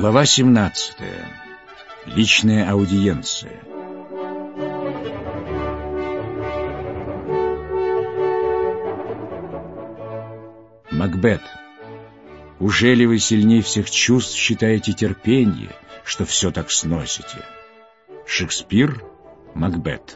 Глава 17. Личная аудиенция. Макбет. Ужели вы сильней всех чувств считаете терпенье, что все так сносите? Шекспир, Макбет.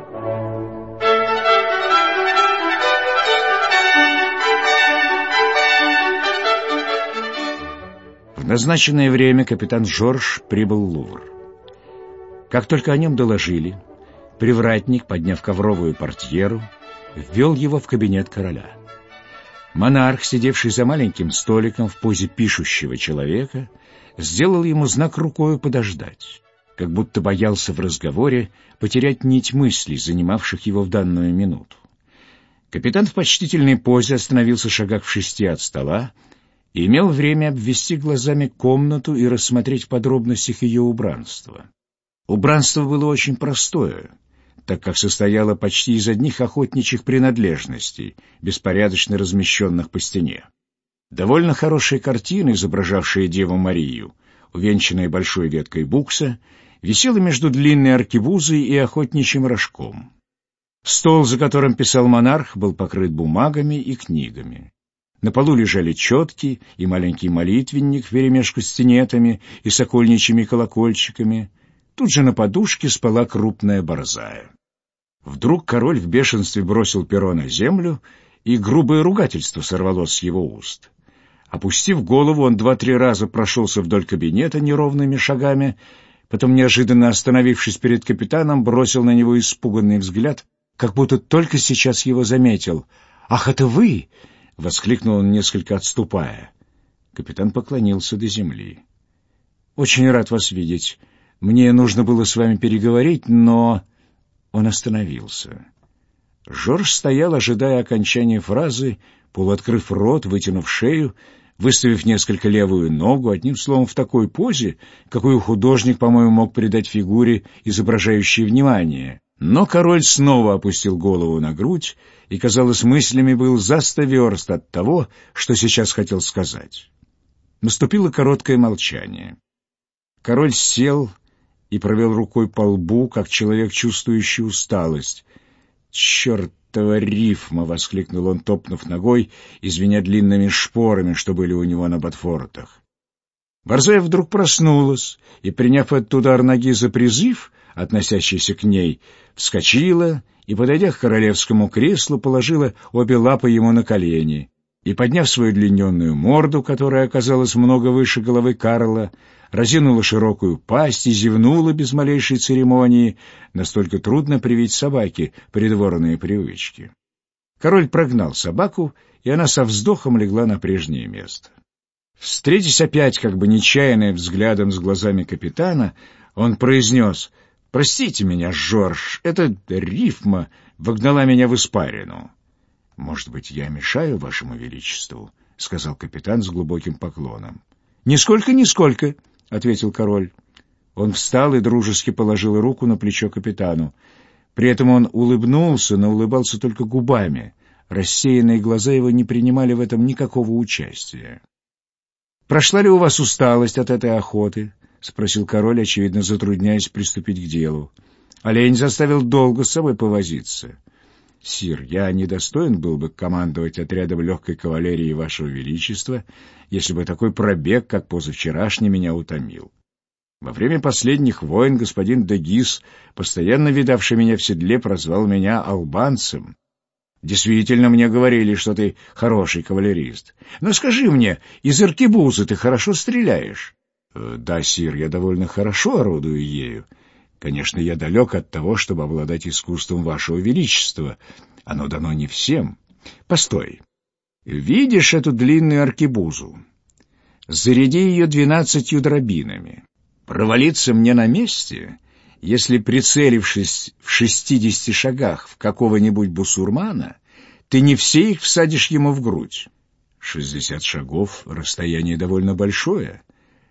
В назначенное время капитан Жорж прибыл в Лувр. Как только о нем доложили, привратник, подняв ковровую портьеру, ввел его в кабинет короля. Монарх, сидевший за маленьким столиком в позе пишущего человека, сделал ему знак рукою подождать, как будто боялся в разговоре потерять нить мыслей, занимавших его в данную минуту. Капитан в почтительной позе остановился шагах в 6 от стола и имел время обвести глазами комнату и рассмотреть в подробностях ее убранство. Убранство было очень простое, так как состояло почти из одних охотничьих принадлежностей, беспорядочно размещенных по стене. Довольно хорошие картины, изображавшие Деву Марию, увенчанные большой веткой букса, висела между длинной аркебузой и охотничьим рожком. Стол, за которым писал монарх, был покрыт бумагами и книгами. На полу лежали четки и маленький молитвенник вперемешку с тенетами и сокольничьими колокольчиками. Тут же на подушке спала крупная борзая. Вдруг король в бешенстве бросил перо на землю, и грубое ругательство сорвалось с его уст. Опустив голову, он 2-3 раза прошелся вдоль кабинета неровными шагами, потом, неожиданно остановившись перед капитаном, бросил на него испуганный взгляд, как будто только сейчас его заметил. «Ах, это вы!» — воскликнул он, несколько отступая. Капитан поклонился до земли. «Очень рад вас видеть. Мне нужно было с вами переговорить, но...» Он остановился. Жорж стоял, ожидая окончания фразы, полуоткрыв рот, вытянув шею, выставив несколько левую ногу, одним словом, в такой позе, какую художник, по-моему, мог придать фигуре, изображающей внимание. Но король снова опустил голову на грудь и, казалось, мыслями был за 100 верст от того, что сейчас хотел сказать. Наступило короткое молчание. Король сел и провел рукой по лбу, как человек, чувствующий усталость. «Чертова рифма!» — воскликнул он, топнув ногой и звеня длинными шпорами, что были у него на ботфортах. Борзая вдруг проснулась и, приняв этот удар ноги за призыв, относящийся к ней, вскочила и, подойдя к королевскому креслу, положила обе лапы ему на колени и, подняв свою длинненную морду, которая оказалась много выше головы Карла, разинула широкую пасть и зевнула без малейшей церемонии, настолько трудно привить собаке придворные привычки. Король прогнал собаку, и она со вздохом легла на прежнее место. Встретясь опять как бы нечаянно взглядом с глазами капитана, он произнес: «Простите меня, Жорж, эта рифма вогнала меня в испарину». «Может быть, я мешаю вашему величеству?» — сказал капитан с глубоким поклоном. «Нисколько, нисколько», — ответил король. Он встал и дружески положил руку на плечо капитану. При этом он улыбнулся, но улыбался только губами. Рассеянные глаза его не принимали в этом никакого участия. «Прошла ли у вас усталость от этой охоты?» — спросил король, очевидно затрудняясь приступить к делу. «Олень заставил долго с собой повозиться». «Сир, я недостоин был бы командовать отрядом легкой кавалерии вашего величества, если бы такой пробег, как позавчерашний, меня утомил. Во время последних войн господин де Гис, постоянно видавший меня в седле, прозвал меня албанцем. Действительно, мне говорили, что ты хороший кавалерист. Но скажи мне, из аркебузы ты хорошо стреляешь?» «Да, сир, я довольно хорошо орудую ею. Конечно, я далек от того, чтобы обладать искусством вашего величества. Оно дано не всем. Постой. Видишь эту длинную аркебузу? Заряди ее 12 дробинами. Провалиться мне на месте, если, прицелившись в 60 шагах в какого-нибудь бусурмана, ты не все их всадишь ему в грудь. 60 шагов — расстояние довольно большое.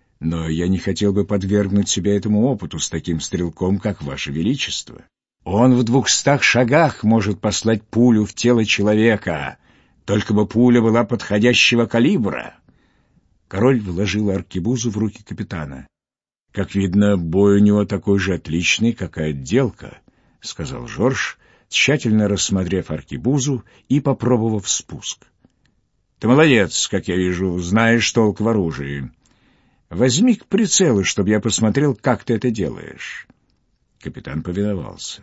Но я не хотел бы подвергнуть себя этому опыту с таким стрелком, как ваше величество. Он в 200 шагах может послать пулю в тело человека, только бы пуля была подходящего калибра. Король вложил аркебузу в руки капитана. — Как видно, бой у него такой же отличный, как и отделка, — сказал Жорж, тщательно рассмотрев аркебузу и попробовав спуск. — Ты молодец, как я вижу, знаешь толк в оружии. Возьми к прицелу, чтобы я посмотрел, как ты это делаешь. Капитан повиновался.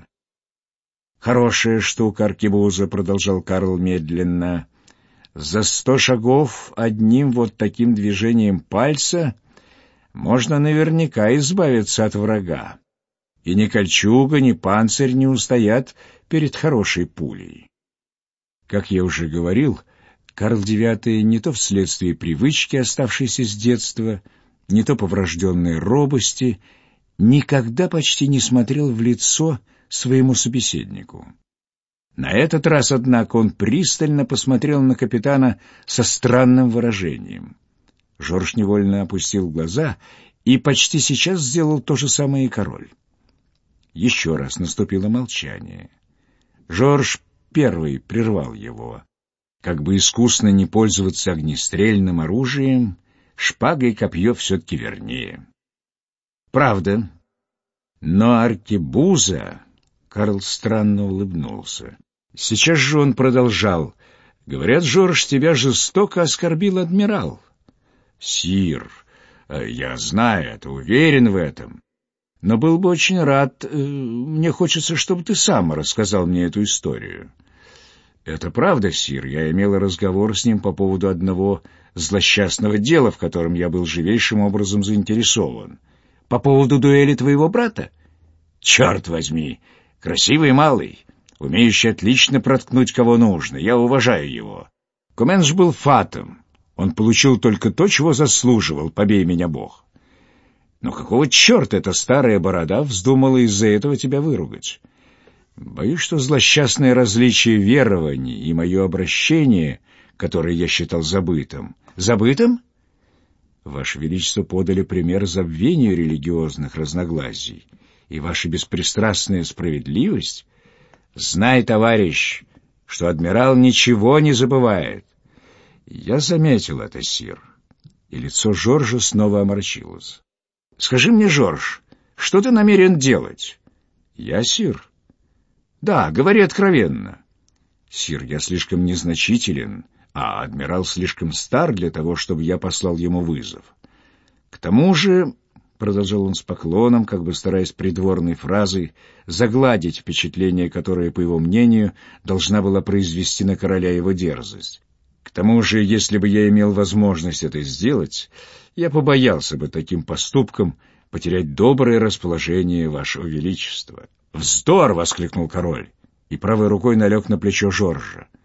— Хорошая штука аркебуза, — продолжал Карл медленно. — За 100 шагов одним вот таким движением пальца можно наверняка избавиться от врага. И ни кольчуга, ни панцирь не устоят перед хорошей пулей. Как я уже говорил, Карл IX не то вследствие привычки, оставшейся с детства, не то по врожденной робости, никогда почти не смотрел в лицо своему собеседнику. На этот раз, однако, он пристально посмотрел на капитана со странным выражением. Жорж невольно опустил глаза и почти сейчас сделал то же самое и король. Еще раз наступило молчание. Жорж первый прервал его. Как бы искусно не пользоваться огнестрельным оружием, шпага и копье все-таки вернее. Правда. Но аркебуза... Карл странно улыбнулся. Сейчас же он продолжал. Говорят, Жорж, тебя жестоко оскорбил адмирал. Сир, я знаю это, уверен в этом. Но был бы очень рад... Мне хочется, чтобы ты сам рассказал мне эту историю. Это правда, сир. Я имел разговор с ним по поводу одного злосчастного дела, в котором я был живейшим образом заинтересован. По поводу дуэли твоего брата? Черт возьми! Красивый малый, умеющий отлично проткнуть кого нужно. Я уважаю его. Коменш был фатом. Он получил только то, чего заслуживал, побей меня Бог. Но какого черта эта старая борода вздумала из-за этого тебя выругать? Боюсь, что злосчастное различие верований и мое обращение, которое я считал забытым... Забытым? Ваше Величество подали пример забвению религиозных разногласий, и ваша беспристрастная справедливость... Знай, товарищ, что адмирал ничего не забывает. Я заметил это, сир. И лицо Жоржа снова омрачилось. Скажи мне, Жорж, что ты намерен делать? Я, сир? Да, говори откровенно. Сир, я слишком незначителен, а адмирал слишком стар для того, чтобы я послал ему вызов. К тому же... — продолжал он с поклоном, как бы стараясь придворной фразой загладить впечатление, которое, по его мнению, должна была произвести на короля его дерзость. «К тому же, если бы я имел возможность это сделать, я побоялся бы таким поступком потерять доброе расположение вашего величества». «Вздор!» — воскликнул король, и правой рукой налег на плечо Жоржа.